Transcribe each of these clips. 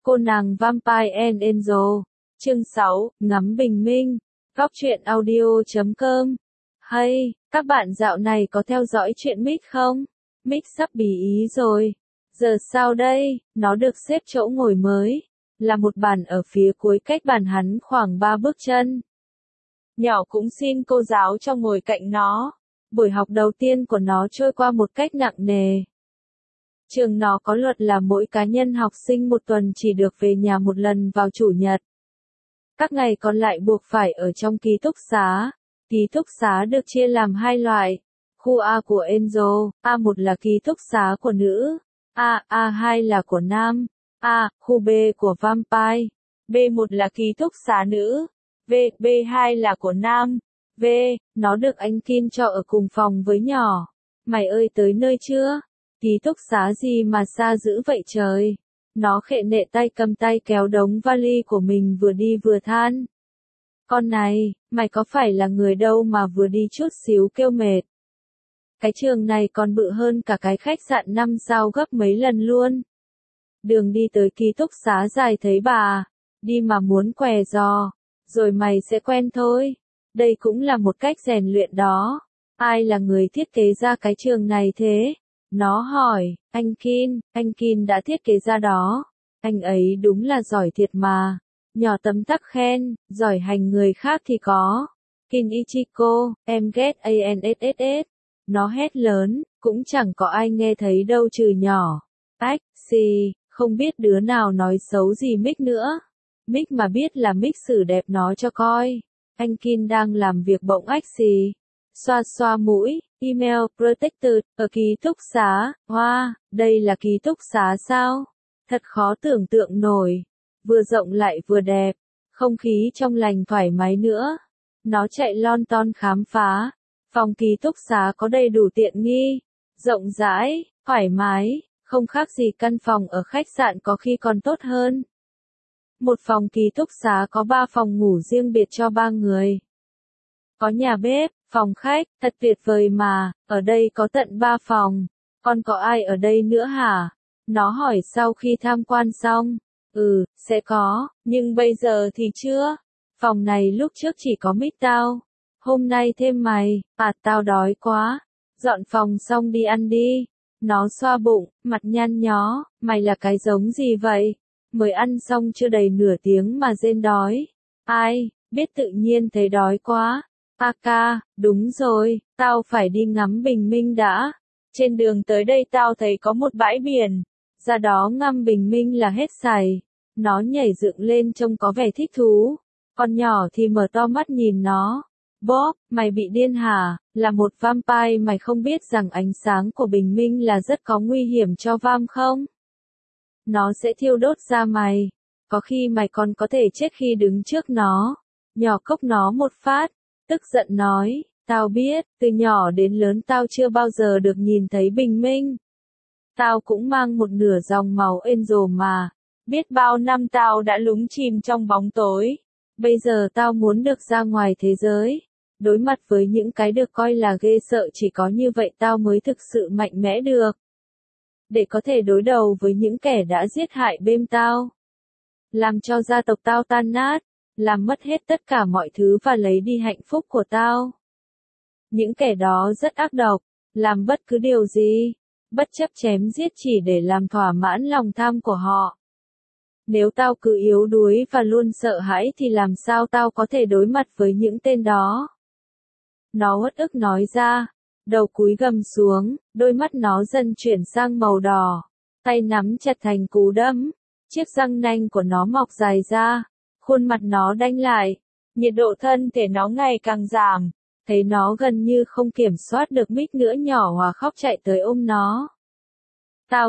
Cô nàng Vampire and Angel. Chương 6, ngắm bình minh. Góc truyện audio.com. Hay, các bạn dạo này có theo dõi chuyện Mick không? Mick sắp bí ý rồi. Giờ sao đây? Nó được xếp chỗ ngồi mới. Là một bàn ở phía cuối cách bàn hắn khoảng 3 bước chân. Nhỏ cũng xin cô giáo cho ngồi cạnh nó. Buổi học đầu tiên của nó trôi qua một cách nặng nề. Trường nó có luật là mỗi cá nhân học sinh một tuần chỉ được về nhà một lần vào chủ nhật. Các ngày còn lại buộc phải ở trong ký túc xá. Ký túc xá được chia làm hai loại. Khu A của Angel, A1 là ký túc xá của nữ. A2 là của nam. Khu B của Vampire. B1 là ký túc xá nữ. B2 là của nam. Nó được anh Kim cho ở cùng phòng với nhỏ. Mày ơi tới nơi chưa? Ký túc xá gì mà xa dữ vậy trời? Nó khệ nệ tay cầm tay kéo đống vali của mình vừa đi vừa than. Con này, mày có phải là người đâu mà vừa đi chút xíu kêu mệt. Cái trường này còn bự hơn cả cái khách sạn 5 sao gấp mấy lần luôn. Đường đi tới ký túc xá dài thấy bà, đi mà muốn què giò, rồi mày sẽ quen thôi. Đây cũng là một cách rèn luyện đó. Ai là người thiết kế ra cái trường này thế? Nó hỏi, anh Kin đã thiết kế ra đó. Anh ấy đúng là giỏi thiệt mà. Nhỏ tấm tắc khen, giỏi hành người khác thì có. Kin Ichiko, em ghét ANSS. Nó hét lớn, cũng chẳng có ai nghe thấy đâu trừ nhỏ. Ách, xì, không biết đứa nào nói xấu gì Mick nữa. Mick mà biết là Mick xử đẹp nó cho coi. Anh Kin đang làm việc bỗng ách xì. Xoa xoa mũi, email protected, ở ký túc xá, đây là ký túc xá sao? Thật khó tưởng tượng nổi. Vừa rộng lại vừa đẹp, không khí trong lành thoải mái nữa. Nó chạy lon ton khám phá. Phòng ký túc xá có đầy đủ tiện nghi, rộng rãi, thoải mái, không khác gì căn phòng ở khách sạn có khi còn tốt hơn. Một phòng ký túc xá có 3 phòng ngủ riêng biệt cho 3 người. Có nhà bếp, phòng khách, thật tuyệt vời mà, ở đây có tận 3 phòng. Còn có ai ở đây nữa hả? Nó hỏi sau khi tham quan xong. Sẽ có, nhưng bây giờ thì chưa. Phòng này lúc trước chỉ có Mick tao. Hôm nay thêm mày, tao đói quá. Dọn phòng xong đi ăn đi. Nó xoa bụng, mặt nhăn nhó, mày là cái giống gì vậy? Mới ăn xong chưa đầy nửa tiếng mà rên đói. Ai, biết tự nhiên thấy đói quá. Ca, đúng rồi, tao phải đi ngắm bình minh đã. Trên đường tới đây tao thấy có một bãi biển. Ra đó ngắm bình minh là hết sảy. Nó nhảy dựng lên trông có vẻ thích thú. Con nhỏ thì mở to mắt nhìn nó. Bob, mày bị điên hả? Là một vampire mày không biết rằng ánh sáng của bình minh là rất có nguy hiểm cho vam không? Nó sẽ thiêu đốt da mày. Có khi mày còn có thể chết khi đứng trước nó. Nhỏ cốc nó một phát. Tức giận nói, tao biết, từ nhỏ đến lớn tao chưa bao giờ được nhìn thấy bình minh. Tao cũng mang một nửa dòng máu Angel mà. Biết bao năm tao đã lún chìm trong bóng tối. Bây giờ tao muốn được ra ngoài thế giới. Đối mặt với những cái được coi là ghê sợ, chỉ có như vậy tao mới thực sự mạnh mẽ được. Để có thể đối đầu với những kẻ đã giết hại bên tao. Làm cho gia tộc tao tan nát. Làm mất hết tất cả mọi thứ và lấy đi hạnh phúc của tao. Những kẻ đó rất ác độc. Làm bất cứ điều gì. Bất chấp chém giết chỉ để làm thỏa mãn lòng tham của họ. Nếu tao cứ yếu đuối và luôn sợ hãi thì làm sao tao có thể đối mặt với những tên đó? Nó uất ức nói ra. Đầu cúi gầm xuống, đôi mắt nó dần chuyển sang màu đỏ. Tay nắm chặt thành cú đấm. Chiếc răng nanh của nó mọc dài ra. Khuôn mặt nó đanh lại. Nhiệt độ thân thể nó ngày càng giảm. Thấy nó gần như không kiểm soát được Mick nữa, nhỏ hòa khóc chạy tới ôm nó. Tao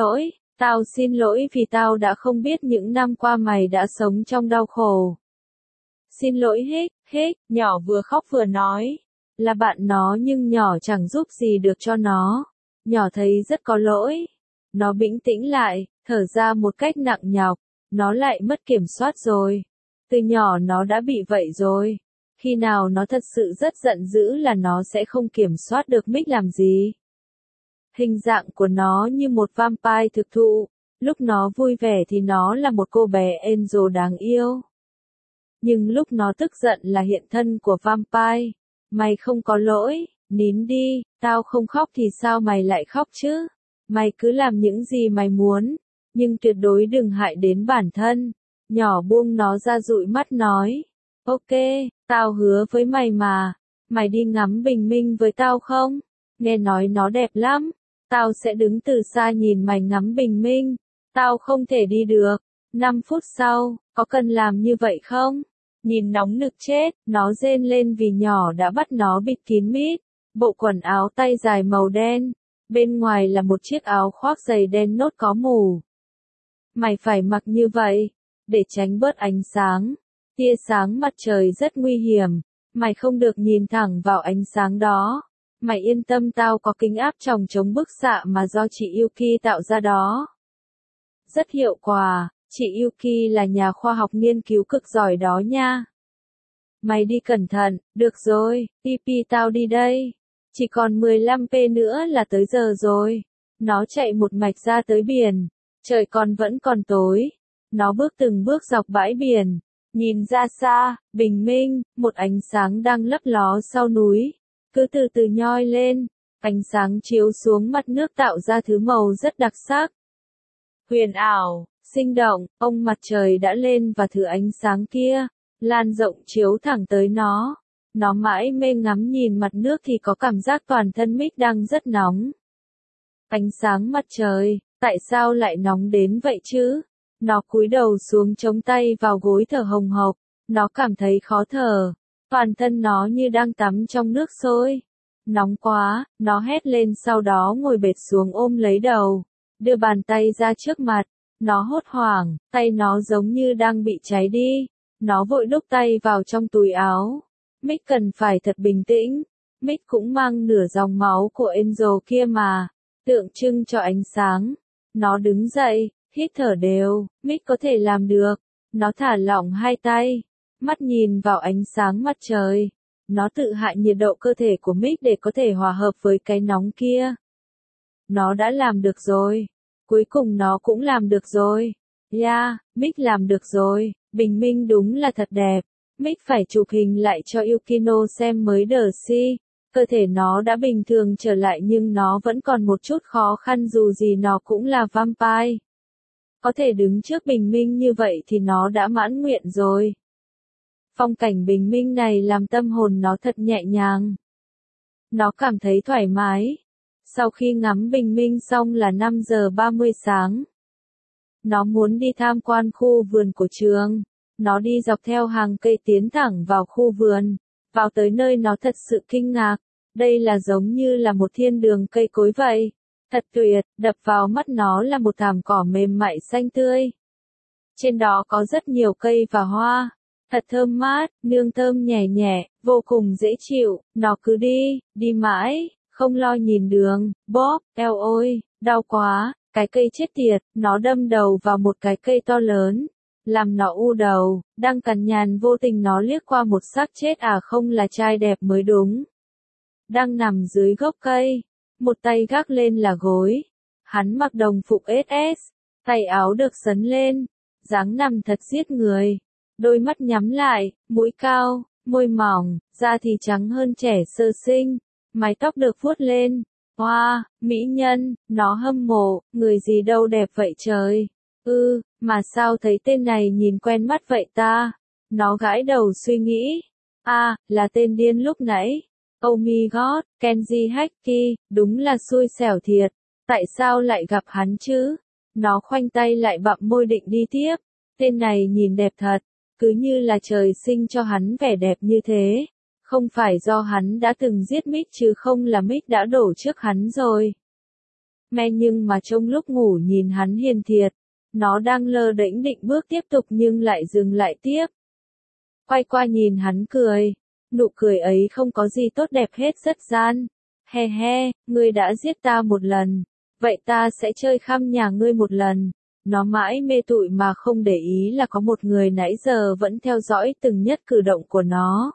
xin lỗi vì tao đã không biết những năm qua mày đã sống trong đau khổ. Xin lỗi Hích, nhỏ vừa khóc vừa nói. Là bạn nó nhưng nhỏ chẳng giúp gì được cho nó. Nhỏ thấy rất có lỗi. Nó bình tĩnh lại, thở ra một cách nặng nhọc. Nó lại mất kiểm soát rồi. Từ nhỏ nó đã bị vậy rồi. Khi nào nó thật sự rất giận dữ là nó sẽ không kiểm soát được Mick làm gì. Hình dạng của nó như một vampire thực thụ. Lúc nó vui vẻ thì nó là một cô bé Angel đáng yêu. Nhưng lúc nó tức giận là hiện thân của vampire. Mày không có lỗi, nín đi, tao không khóc thì sao mày lại khóc chứ? Mày cứ làm những gì mày muốn, nhưng tuyệt đối đừng hại đến bản thân. Nhỏ buông nó ra dụi mắt nói. Ok, tao hứa với mày mà, mày đi ngắm bình minh với tao không? Nghe nói nó đẹp lắm, tao sẽ đứng từ xa nhìn mày ngắm bình minh. Tao không thể đi được. 5 phút sau, có cần làm như vậy không? Nhìn nóng nực chết, nó rên lên vì nhỏ đã bắt nó bịt kín mít. Bộ quần áo tay dài màu đen, bên ngoài là một chiếc áo khoác dày đen nốt có mù. Mày phải mặc như vậy, để tránh bớt ánh sáng. Tia sáng mặt trời rất nguy hiểm, mày không được nhìn thẳng vào ánh sáng đó. Mày yên tâm, tao có kính áp tròng chống bức xạ mà do chị Yuki tạo ra đó. Rất hiệu quả, chị Yuki là nhà khoa học nghiên cứu cực giỏi đó nha. Mày đi cẩn thận, được rồi, Tipi tao đi đây. Chỉ còn 15p nữa là tới giờ rồi. Nó chạy một mạch ra tới biển. Trời vẫn còn tối. Nó bước từng bước dọc bãi biển. Nhìn ra xa, bình minh, một ánh sáng đang lấp ló sau núi. Cứ từ từ nhoi lên. Ánh sáng chiếu xuống mặt nước tạo ra thứ màu rất đặc sắc. Huyền ảo, sinh động, ông mặt trời đã lên và thứ ánh sáng kia, lan rộng chiếu thẳng tới nó. Nó mãi mê ngắm nhìn mặt nước thì có cảm giác toàn thân Mick đang rất nóng. Ánh sáng mặt trời, tại sao lại nóng đến vậy chứ? Nó cúi đầu xuống chống tay vào gối thở hồng hộc. Nó cảm thấy khó thở. Toàn thân nó như đang tắm trong nước sôi. Nóng quá, nó hét lên sau đó ngồi bệt xuống ôm lấy đầu. Đưa bàn tay ra trước mặt. Nó hốt hoảng, tay nó giống như đang bị cháy đi. Nó vội đút tay vào trong túi áo. Mick cần phải thật bình tĩnh. Mick cũng mang nửa dòng máu của Angel kia mà. Tượng trưng cho ánh sáng. Nó đứng dậy, hít thở đều. Mick có thể làm được. Nó thả lỏng hai tay. Mắt nhìn vào ánh sáng mặt trời. Nó tự hạ nhiệt độ cơ thể của Mick để có thể hòa hợp với cái nóng kia. Nó đã làm được rồi. Cuối cùng nó cũng làm được rồi. Yeah, Mick làm được rồi. Bình minh đúng là thật đẹp. Mick phải chụp hình lại cho Yukino xem mới đờ si. Cơ thể nó đã bình thường trở lại nhưng nó vẫn còn một chút khó khăn dù gì nó cũng là vampire. Có thể đứng trước bình minh như vậy thì nó đã mãn nguyện rồi. Phong cảnh bình minh này làm tâm hồn nó thật nhẹ nhàng. Nó cảm thấy thoải mái. Sau khi ngắm bình minh xong là 5 giờ 30 sáng. Nó muốn đi tham quan khu vườn của trường. Nó đi dọc theo hàng cây tiến thẳng vào khu vườn. Vào tới nơi nó thật sự kinh ngạc. Đây là giống như là một thiên đường cây cối vậy. Thật tuyệt, đập vào mắt nó là một thảm cỏ mềm mại xanh tươi. Trên đó có rất nhiều cây và hoa. Thật thơm mát, nương thơm nhẹ nhẹ, vô cùng dễ chịu. Nó cứ đi mãi, không lo nhìn đường. Bóp, eo ôi, đau quá. Cái cây chết tiệt, nó đâm đầu vào một cái cây to lớn. Làm nó u đầu, đang cằn nhằn vô tình nó liếc qua một xác chết không là trai đẹp mới đúng. Đang nằm dưới gốc cây, một tay gác lên là gối. Hắn mặc đồng phục SS, tay áo được xấn lên, dáng nằm thật giết người. Đôi mắt nhắm lại, mũi cao, môi mỏng, da thì trắng hơn trẻ sơ sinh, mái tóc được vuốt lên. Wow, mỹ nhân, nó hâm mộ, người gì đâu đẹp vậy trời. Mà sao thấy tên này nhìn quen mắt vậy ta? Nó gãi đầu suy nghĩ. Là tên điên lúc nãy. Oh my god, Kenji Haki, đúng là xui xẻo thiệt. Tại sao lại gặp hắn chứ? Nó khoanh tay lại bặm môi định đi tiếp. Tên này nhìn đẹp thật, cứ như là trời sinh cho hắn vẻ đẹp như thế. Không phải do hắn đã từng giết Mick chứ không là Mick đã đổ trước hắn rồi. Nhưng mà trong lúc ngủ nhìn hắn hiền thiệt. Nó đang lơ đễnh định bước tiếp tục nhưng lại dừng lại tiếp. Quay qua nhìn hắn cười. Nụ cười ấy không có gì tốt đẹp hết, rất gian. He he, ngươi đã giết ta một lần. Vậy ta sẽ chơi khăm nhà ngươi một lần. Nó mãi mê tụi mà không để ý là có một người nãy giờ vẫn theo dõi từng nhất cử động của nó.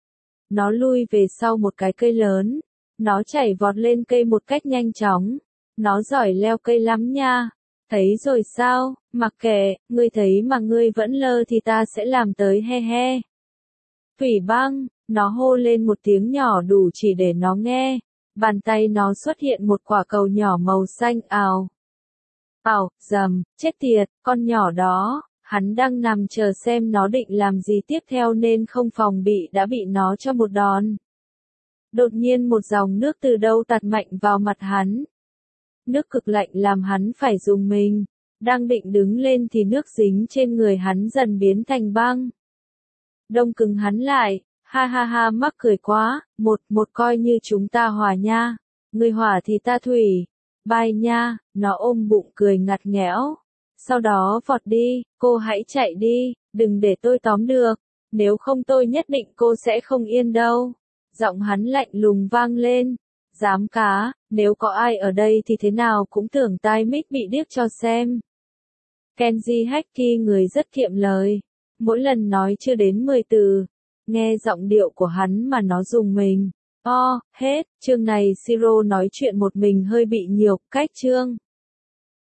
Nó lui về sau một cái cây lớn. Nó chạy vọt lên cây một cách nhanh chóng. Nó giỏi leo cây lắm nha. Thấy rồi sao, mặc kệ, ngươi thấy mà ngươi vẫn lơ thì ta sẽ làm tới he he. Thủy băng, nó hô lên một tiếng nhỏ đủ chỉ để nó nghe. Bàn tay nó xuất hiện một quả cầu nhỏ màu xanh ào. Ào, rầm, chết tiệt, con nhỏ đó, hắn đang nằm chờ xem nó định làm gì tiếp theo nên không phòng bị đã bị nó cho một đòn. Đột nhiên một dòng nước từ đâu tạt mạnh vào mặt hắn. Nước cực lạnh làm hắn phải rùng mình. Đang định đứng lên thì nước dính trên người hắn dần biến thành băng. Đông cứng hắn lại, ha ha ha mắc cười quá, một coi như chúng ta hòa nha. Người hỏa thì ta thủy. Bye nha, nó ôm bụng cười ngặt nghẽo. Sau đó vọt đi, cô hãy chạy đi, đừng để tôi tóm được. Nếu không tôi nhất định cô sẽ không yên đâu. Giọng hắn lạnh lùng vang lên. Dám cá, nếu có ai ở đây thì thế nào cũng tưởng tai mic bị điếc cho xem. Kenji Haki người rất kiệm lời. Mỗi lần nói chưa đến 10 từ. Nghe giọng điệu của hắn mà nó rùng mình. Hết, chương này Siro nói chuyện một mình hơi bị nhiều, cách chương.